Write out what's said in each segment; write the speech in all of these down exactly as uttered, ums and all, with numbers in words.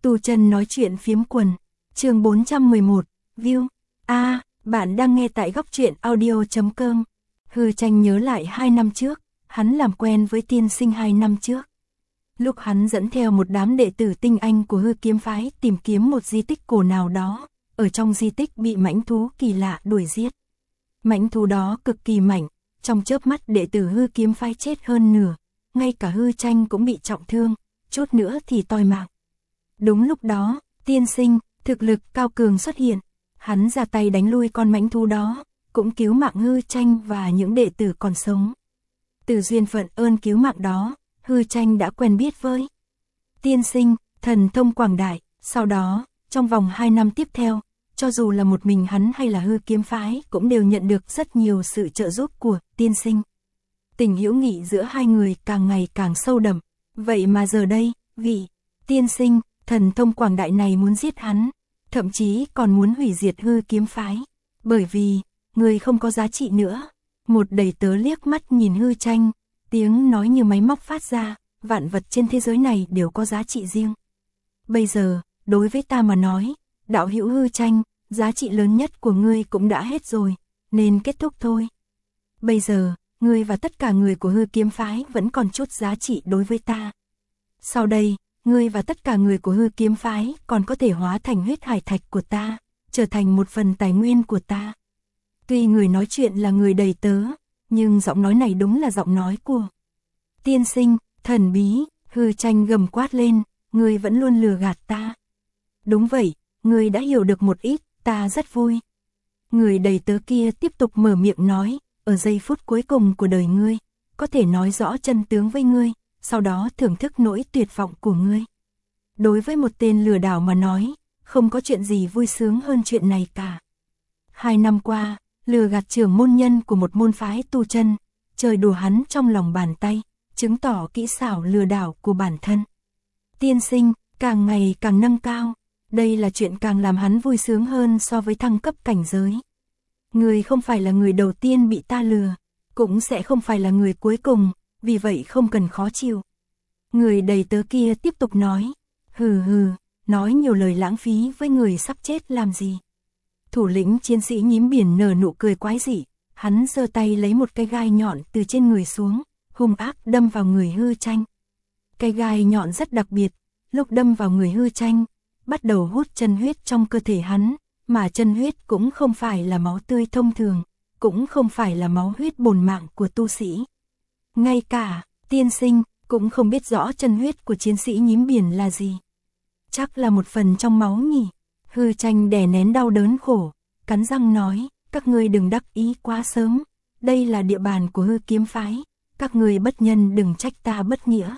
Tu Chân nói chuyện phiếm quần, chương bốn trăm mười một, view. A, à, bạn đang nghe tại góc truyện audio chấm com. Hư Tranh nhớ lại hai năm trước, hắn làm quen với tiên sinh hai năm trước. Lúc hắn dẫn theo một đám đệ tử tinh anh của Hư Kiếm phái tìm kiếm một di tích cổ nào đó, ở trong di tích bị mãnh thú kỳ lạ đuổi giết. Mãnh thú đó cực kỳ mạnh, trong chớp mắt đệ tử Hư Kiếm phái chết hơn nửa, ngay cả Hư Tranh cũng bị trọng thương, chút nữa thì toi mạng. Đúng lúc đó, tiên sinh, thực lực cao cường xuất hiện, hắn ra tay đánh lui con mãnh thú đó, cũng cứu mạng Hư Tranh và những đệ tử còn sống. Từ duyên phận ơn cứu mạng đó, Hư Tranh đã quen biết với tiên sinh, thần thông quảng đại. Sau đó, trong vòng hai năm tiếp theo, cho dù là một mình hắn hay là Hư Kiếm phái cũng đều nhận được rất nhiều sự trợ giúp của tiên sinh. Tình hữu nghị giữa hai người càng ngày càng sâu đậm. Vậy mà giờ đây, vị tiên sinh, thần thông quảng đại này muốn giết hắn, thậm chí còn muốn hủy diệt Hư Kiếm phái, bởi vì người không có giá trị nữa. Một đầy tớ liếc mắt nhìn Hư Tranh, tiếng nói như máy móc phát ra, vạn vật trên thế giới này đều có giá trị riêng. Bây giờ, đối với ta mà nói, đạo hữu Hư Tranh, giá trị lớn nhất của ngươi cũng đã hết rồi, nên kết thúc thôi. Bây giờ, ngươi và tất cả người của Hư Kiếm phái vẫn còn chút giá trị đối với ta. Sau đây, ngươi và tất cả người của Hư Kiếm phái còn có thể hóa thành huyết hải thạch của ta, trở thành một phần tài nguyên của ta. Tuy người nói chuyện là người đầy tớ, nhưng giọng nói này đúng là giọng nói của tiên sinh, thần bí. Hư Tranh gầm quát lên, ngươi vẫn luôn lừa gạt ta. Đúng vậy, ngươi đã hiểu được một ít, ta rất vui. Người đầy tớ kia tiếp tục mở miệng nói, ở giây phút cuối cùng của đời ngươi, có thể nói rõ chân tướng với ngươi, sau đó thưởng thức nỗi tuyệt vọng của ngươi. Đối với một tên lừa đảo mà nói, không có chuyện gì vui sướng hơn chuyện này cả. Hai năm qua, lừa gạt trưởng môn nhân của một môn phái tu chân, trời đùa hắn trong lòng bàn tay, chứng tỏ kỹ xảo lừa đảo của bản thân. Tiên sinh, càng ngày càng nâng cao, đây là chuyện càng làm hắn vui sướng hơn so với thăng cấp cảnh giới. Người không phải là người đầu tiên bị ta lừa, cũng sẽ không phải là người cuối cùng, vì vậy không cần khó chịu. Người đầy tớ kia tiếp tục nói, hừ hừ, nói nhiều lời lãng phí với người sắp chết làm gì. Thủ lĩnh chiến sĩ nhím biển nở nụ cười quái dị, hắn giơ tay lấy một cái gai nhọn từ trên người xuống, hung ác đâm vào người Hư Tranh. Cái gai nhọn rất đặc biệt, lúc đâm vào người Hư Tranh, bắt đầu hút chân huyết trong cơ thể hắn, mà chân huyết cũng không phải là máu tươi thông thường, cũng không phải là máu huyết bổn mạng của tu sĩ. Ngay cả tiên sinh cũng không biết rõ chân huyết của chiến sĩ nhím biển là gì. Chắc là một phần trong máu nhỉ. Hư Tranh đè nén đau đớn khổ, cắn răng nói, các ngươi đừng đắc ý quá sớm, đây là địa bàn của Hư Kiếm phái, các ngươi bất nhân đừng trách ta bất nghĩa.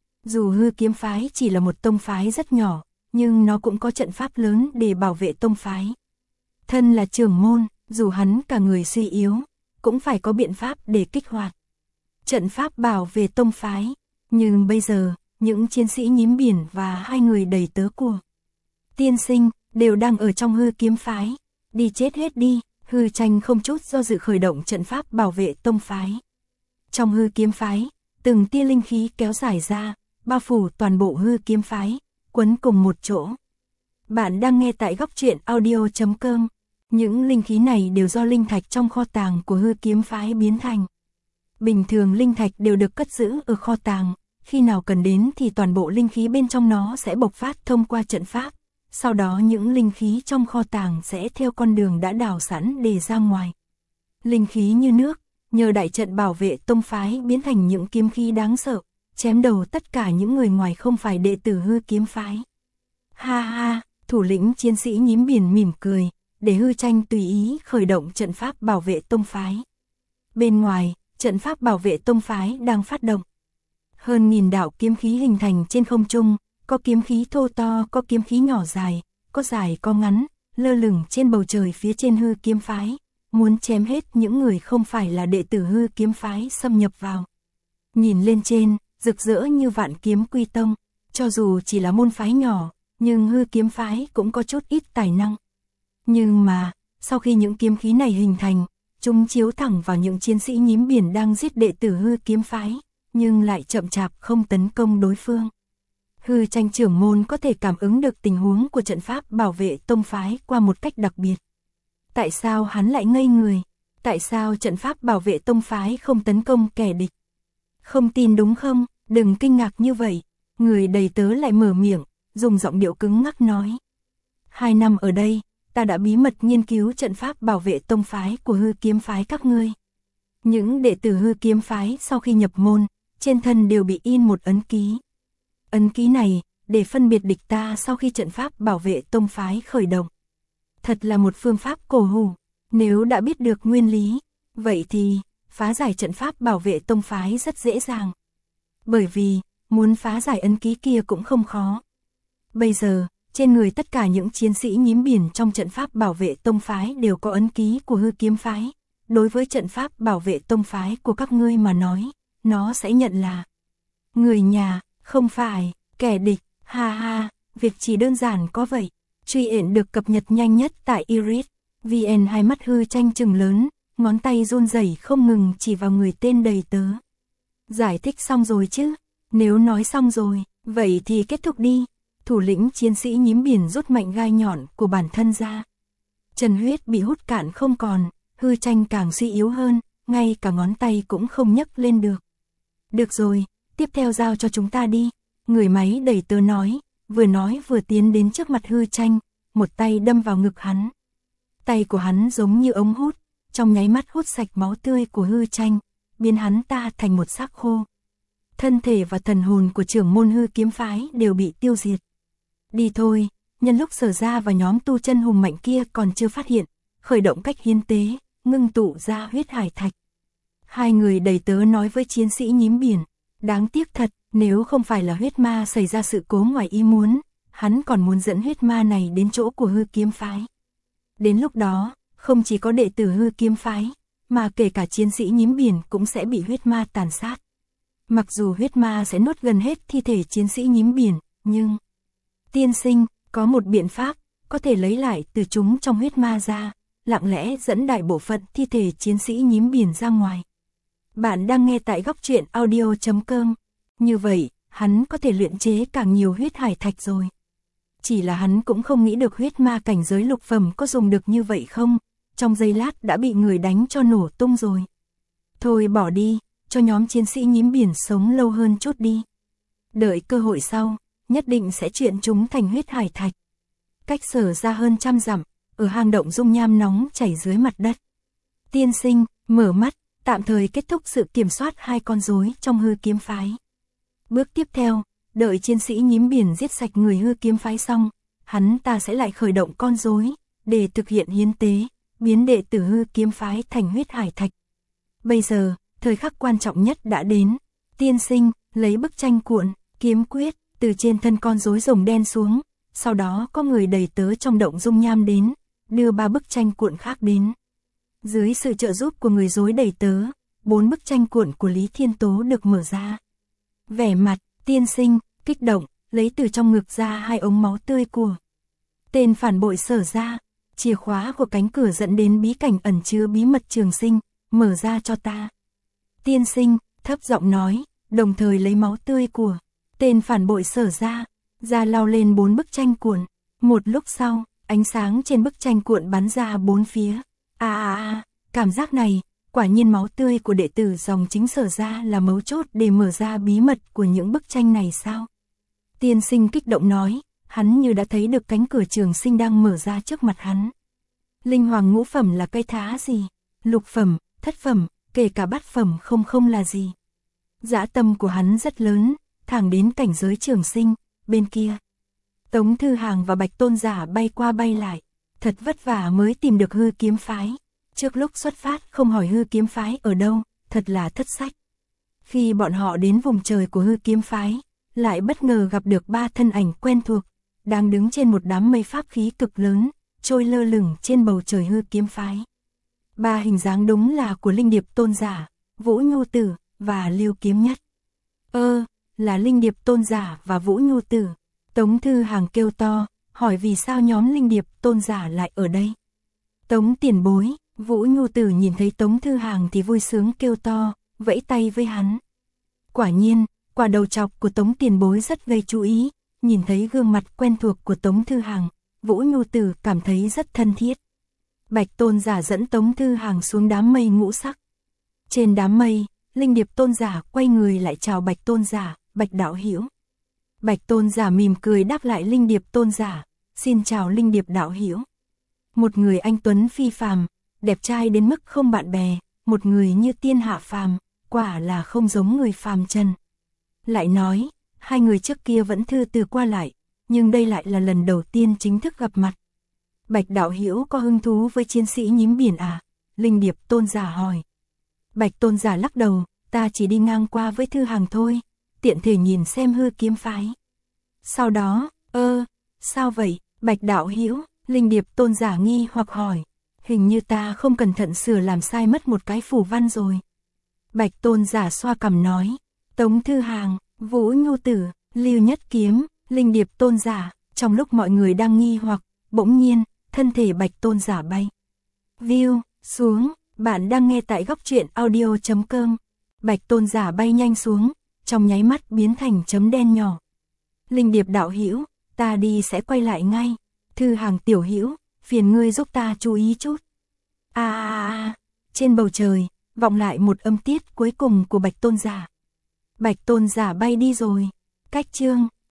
Dù Hư Kiếm phái chỉ là một tông phái rất nhỏ, nhưng nó cũng có trận pháp lớn để bảo vệ tông phái. Thân là trưởng môn, dù hắn cả người suy yếu, cũng phải có biện pháp để kích hoạt trận pháp bảo vệ tông phái. Nhưng bây giờ, những chiến sĩ nhím biển và hai người đầy tớ của tiên sinh đều đang ở trong Hư Kiếm phái. Đi chết hết đi. Hư Tranh không chút do dự khởi động trận pháp bảo vệ tông phái. Trong Hư Kiếm phái, từng tia linh khí kéo dài ra, bao phủ toàn bộ Hư Kiếm phái, quấn cùng một chỗ. Bạn đang nghe tại góc truyện audio chấm com. Những linh khí này đều do linh thạch trong kho tàng của Hư Kiếm phái biến thành. Bình thường linh thạch đều được cất giữ ở kho tàng, khi nào cần đến thì toàn bộ linh khí bên trong nó sẽ bộc phát thông qua trận pháp. Sau đó những linh khí trong kho tàng sẽ theo con đường đã đào sẵn để ra ngoài. Linh khí như nước, nhờ đại trận bảo vệ tông phái biến thành những kiếm khí đáng sợ, chém đầu tất cả những người ngoài không phải đệ tử Hư Kiếm phái. Ha ha, thủ lĩnh chiến sĩ nhím biển mỉm cười, để Hư Tranh tùy ý khởi động trận pháp bảo vệ tông phái. Bên ngoài, trận pháp bảo vệ tông phái đang phát động. Hơn nghìn đạo kiếm khí hình thành trên không trung, có kiếm khí thô to, có kiếm khí nhỏ dài, có dài có ngắn, lơ lửng trên bầu trời phía trên Hư Kiếm phái, muốn chém hết những người không phải là đệ tử Hư Kiếm phái xâm nhập vào. Nhìn lên trên, rực rỡ như Vạn Kiếm Quy Tông, cho dù chỉ là môn phái nhỏ, nhưng Hư Kiếm phái cũng có chút ít tài năng. Nhưng mà, sau khi những kiếm khí này hình thành, chúng chiếu thẳng vào những chiến sĩ nhím biển đang giết đệ tử Hư Kiếm phái, nhưng lại chậm chạp không tấn công đối phương. Hư Tranh trưởng môn có thể cảm ứng được tình huống của trận pháp bảo vệ tông phái qua một cách đặc biệt. Tại sao hắn lại ngây người? Tại sao trận pháp bảo vệ tông phái không tấn công kẻ địch? Không tin đúng không? Đừng kinh ngạc như vậy. Người đầy tớ lại mở miệng, dùng giọng điệu cứng ngắc nói. Hai năm ở đây, ta đã bí mật nghiên cứu trận pháp bảo vệ tông phái của hư kiếm phái các ngươi. Những đệ tử hư kiếm phái sau khi nhập môn, trên thân đều bị in một ấn ký. Ấn ký này, để phân biệt địch ta sau khi trận pháp bảo vệ tông phái khởi động. Thật là một phương pháp cổ hủ, nếu đã biết được nguyên lý, vậy thì, phá giải trận pháp bảo vệ tông phái rất dễ dàng. Bởi vì, muốn phá giải ấn ký kia cũng không khó. Bây giờ, trên người tất cả những chiến sĩ nhím biển trong trận pháp bảo vệ tông phái đều có ấn ký của hư kiếm phái. Đối với trận pháp bảo vệ tông phái của các ngươi mà nói, nó sẽ nhận là người nhà, không phải kẻ địch. Ha ha, việc chỉ đơn giản có vậy. Truy ện được cập nhật nhanh nhất tại Iris. vê en hai mắt Hư Tranh trừng lớn, ngón tay run rẩy không ngừng chỉ vào người tên đầy tớ. Giải thích xong rồi chứ? Nếu nói xong rồi, vậy thì kết thúc đi. Thủ lĩnh chiến sĩ nhím biển rút mạnh gai nhọn của bản thân ra. Trần huyết bị hút cạn không còn, Hư Tranh càng suy yếu hơn, ngay cả ngón tay cũng không nhấc lên được. Được rồi, tiếp theo giao cho chúng ta đi. Người máy đầy tớ nói, vừa nói vừa tiến đến trước mặt Hư Tranh, một tay đâm vào ngực hắn. Tay của hắn giống như ống hút, trong nháy mắt hút sạch máu tươi của Hư Tranh, biến hắn ta thành một xác khô. Thân thể và thần hồn của trưởng môn hư kiếm phái đều bị tiêu diệt. Đi thôi, nhân lúc Sở Gia và nhóm tu chân hùng mạnh kia còn chưa phát hiện, khởi động cách hiến tế, ngưng tụ ra huyết hải thạch. Hai người đầy tớ nói với chiến sĩ nhím biển, đáng tiếc thật, nếu không phải là huyết ma xảy ra sự cố ngoài ý muốn, hắn còn muốn dẫn huyết ma này đến chỗ của hư kiếm phái. Đến lúc đó, không chỉ có đệ tử hư kiếm phái, mà kể cả chiến sĩ nhím biển cũng sẽ bị huyết ma tàn sát. Mặc dù huyết ma sẽ nuốt gần hết thi thể chiến sĩ nhím biển, nhưng... Tiên sinh, có một biện pháp, có thể lấy lại từ chúng trong huyết ma ra, lặng lẽ dẫn đại bộ phận thi thể chiến sĩ nhím biển ra ngoài. Bạn đang nghe tại góc truyện audio chấm com. Như vậy, hắn có thể luyện chế càng nhiều huyết hải thạch rồi. Chỉ là hắn cũng không nghĩ được huyết ma cảnh giới lục phẩm có dùng được như vậy không, trong giây lát đã bị người đánh cho nổ tung rồi. Thôi bỏ đi, cho nhóm chiến sĩ nhím biển sống lâu hơn chút đi. Đợi cơ hội sau, nhất định sẽ chuyển chúng thành huyết hải thạch. Cách Sở Ra hơn trăm dặm, ở hang động dung nham nóng chảy dưới mặt đất. Tiên sinh, mở mắt, tạm thời kết thúc sự kiểm soát hai con rối trong hư kiếm phái. Bước tiếp theo, đợi chiến sĩ nhím biển giết sạch người hư kiếm phái xong, hắn ta sẽ lại khởi động con rối để thực hiện hiến tế, biến đệ tử hư kiếm phái thành huyết hải thạch. Bây giờ, thời khắc quan trọng nhất đã đến. Tiên sinh, lấy bức tranh cuộn, kiếm quyết, từ trên thân con rối rồng đen xuống, sau đó có người đầy tớ trong động dung nham đến, đưa ba bức tranh cuộn khác đến. Dưới sự trợ giúp của người rối đầy tớ, bốn bức tranh cuộn của Lý Thiên Tố được mở ra. Vẻ mặt, tiên sinh, kích động, lấy từ trong ngực ra hai ống máu tươi của tên phản bội Sở Ra, chìa khóa của cánh cửa dẫn đến bí cảnh ẩn chứa bí mật trường sinh, mở ra cho ta. Tiên sinh, thấp giọng nói, đồng thời lấy máu tươi của tên phản bội Sở Ra, ra lau lên bốn bức tranh cuộn. Một lúc sau, ánh sáng trên bức tranh cuộn bắn ra bốn phía. À à à, cảm giác này, quả nhiên máu tươi của đệ tử dòng chính Sở Ra là mấu chốt để mở ra bí mật của những bức tranh này sao? Tiên sinh kích động nói, hắn như đã thấy được cánh cửa trường sinh đang mở ra trước mặt hắn. Linh hoàng ngũ phẩm là cây thá gì? Lục phẩm, thất phẩm, kể cả bát phẩm không không là gì. Dã tâm của hắn rất lớn, thẳng đến cảnh giới trường sinh, bên kia. Tống Thư Hàng và Bạch Tôn Giả bay qua bay lại, thật vất vả mới tìm được hư kiếm phái. Trước lúc xuất phát không hỏi hư kiếm phái ở đâu, thật là thất sách. Khi bọn họ đến vùng trời của hư kiếm phái, lại bất ngờ gặp được ba thân ảnh quen thuộc, đang đứng trên một đám mây pháp khí cực lớn, trôi lơ lửng trên bầu trời hư kiếm phái. Ba hình dáng đúng là của Linh Điệp Tôn Giả, Vũ Nhu Tử và Lưu Kiếm Nhất. Ơ, là Linh Điệp Tôn Giả và Vũ Nhu Tử. Tống Thư Hàng kêu to, hỏi vì sao nhóm Linh Điệp Tôn Giả lại ở đây. Tống tiền bối, Vũ Nhu Tử nhìn thấy Tống Thư Hàng thì vui sướng kêu to, vẫy tay với hắn. Quả nhiên, quả đầu chọc của Tống tiền bối rất gây chú ý, nhìn thấy gương mặt quen thuộc của Tống Thư Hàng, Vũ Nhu Tử cảm thấy rất thân thiết. Bạch Tôn giả dẫn Tống Thư Hàng xuống đám mây ngũ sắc. Trên đám mây, Linh Điệp Tôn giả quay người lại chào Bạch Tôn giả, Bạch đạo hữu. Bạch Tôn giả mỉm cười đáp lại Linh Điệp Tôn giả, xin chào Linh Điệp đạo hữu. Một người anh tuấn phi phàm, đẹp trai đến mức không bạn bè, một người như tiên hạ phàm, quả là không giống người phàm trần. Lại nói, hai người trước kia vẫn thư từ qua lại, nhưng đây lại là lần đầu tiên chính thức gặp mặt. Bạch đạo hữu có hứng thú với chiến sĩ nhím biển à? Linh Điệp Tôn giả hỏi. Bạch Tôn giả lắc đầu, ta chỉ đi ngang qua với Thư Hàng thôi, tiện thể nhìn xem hư kiếm phái. Sau đó, ơ, sao vậy, Bạch đạo hữu? Linh Điệp Tôn giả nghi hoặc hỏi. Hình như ta không cẩn thận sửa làm sai mất một cái phù văn rồi. Bạch Tôn giả xoa cằm nói. Tống Thư Hàng, Vũ Nhu Tử, Lưu Nhất Kiếm, Linh Điệp Tôn giả. Trong lúc mọi người đang nghi hoặc, bỗng nhiên, thân thể Bạch Tôn giả bay. View, xuống, bạn đang nghe tại góc truyện audio chấm com. Bạch Tôn giả bay nhanh xuống, trong nháy mắt biến thành chấm đen nhỏ. Linh Điệp đạo hữu, ta đi sẽ quay lại ngay. Thư Hàng tiểu hữu, phiền ngươi giúp ta chú ý chút. À, à, à, trên bầu trời, vọng lại một âm tiết cuối cùng của Bạch Tôn giả. Bạch Tôn giả bay đi rồi. Cách chương